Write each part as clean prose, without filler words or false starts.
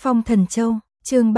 Phong Thần Châu, chương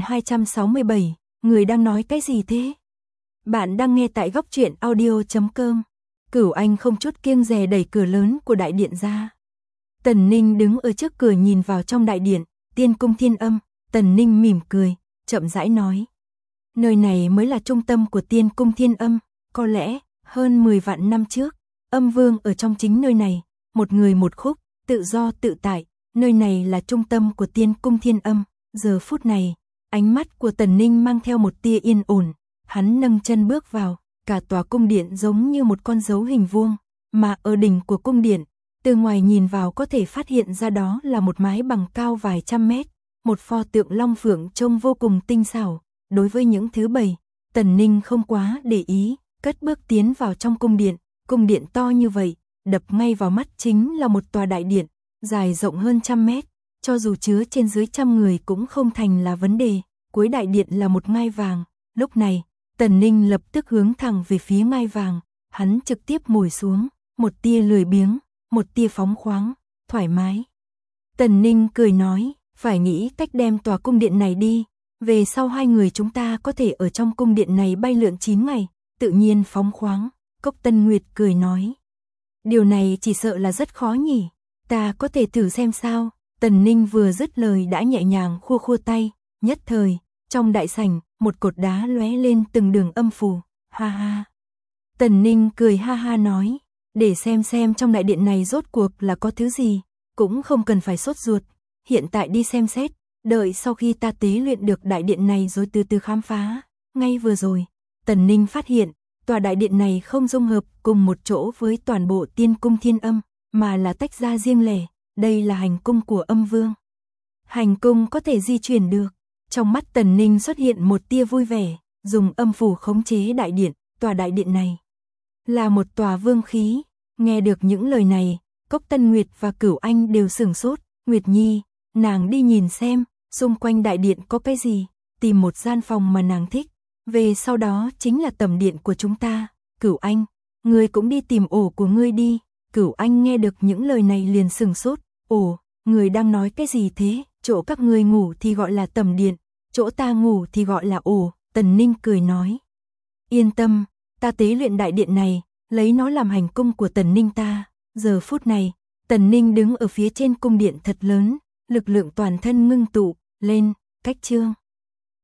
3267, người đang nói cái gì thế? Bạn đang nghe tại góc truyện audio.com. Cửu Anh không chút kiêng dè đẩy cửa lớn của đại điện ra. Tần Ninh đứng ở trước cửa nhìn vào trong đại điện, Tiên Cung Thiên Âm. Tần Ninh mỉm cười, chậm rãi nói. Nơi này mới là trung tâm của Tiên Cung Thiên Âm, có lẽ hơn 10 vạn năm trước, Âm Vương ở trong chính nơi này, một người một khúc, tự do tự tại, nơi này là trung tâm của Tiên Cung Thiên Âm. Giờ phút này, ánh mắt của Tần Ninh mang theo một tia yên ổn, hắn nâng chân bước vào, cả tòa cung điện giống như một con dấu hình vuông, mà ở đỉnh của cung điện, từ ngoài nhìn vào có thể phát hiện ra đó là một mái bằng cao vài trăm mét, một pho tượng long phượng trông vô cùng tinh xảo. Đối với những thứ bày, Tần Ninh không quá để ý, cất bước tiến vào trong cung điện to như vậy, đập ngay vào mắt chính là một tòa đại điện, dài rộng hơn 100 mét, cho dù chứa trên dưới 100 người cũng không thành là vấn đề. Cuối đại điện là một ngai vàng, lúc này, Tần Ninh lập tức hướng thẳng về phía ngai vàng, hắn trực tiếp ngồi xuống, một tia lười biếng, một tia phóng khoáng, thoải mái. Tần Ninh cười nói, phải nghĩ cách đem tòa cung điện này đi, về sau hai người chúng ta có thể ở trong cung điện này bay lượn 9 ngày, tự nhiên phóng khoáng. Cốc Tân Nguyệt cười nói, điều này chỉ sợ là rất khó nhỉ, ta có thể thử xem sao. Tần Ninh vừa dứt lời đã nhẹ nhàng khua khua tay, nhất thời, trong đại sảnh, một cột đá lóe lên từng đường âm phù, ha ha. Tần Ninh cười ha ha nói, để xem trong đại điện này rốt cuộc là có thứ gì, cũng không cần phải sốt ruột, hiện tại đi xem xét, đợi sau khi ta tế luyện được đại điện này rồi từ từ khám phá. Ngay vừa rồi, Tần Ninh phát hiện, tòa đại điện này không dung hợp cùng một chỗ với toàn bộ Tiên Cung Thiên Âm, mà là tách ra riêng lẻ, đây là hành cung của Âm Vương. Hành cung có thể di chuyển được, trong mắt Tần Ninh xuất hiện một tia vui vẻ, dùng âm phủ khống chế đại điện, tòa đại điện này là một tòa vương khí. Nghe được những lời này, Cốc Tân Nguyệt và Cửu Anh đều sửng sốt. Nguyệt Nhi, nàng đi nhìn xem, xung quanh đại điện có cái gì, tìm một gian phòng mà nàng thích, về sau đó chính là tầm điện của chúng ta. Cửu Anh, ngươi cũng đi tìm ổ của ngươi đi. Cửu Anh nghe được những lời này liền sửng sốt, ổ, người đang nói cái gì thế, chỗ các ngươi ngủ thì gọi là tầm điện, chỗ ta ngủ thì gọi là ổ. Tần Ninh cười nói, yên tâm, ta tế luyện đại điện này, lấy nó làm hành cung của Tần Ninh ta. Giờ phút này, Tần Ninh đứng ở phía trên cung điện thật lớn, lực lượng toàn thân ngưng tụ lên, cách chương.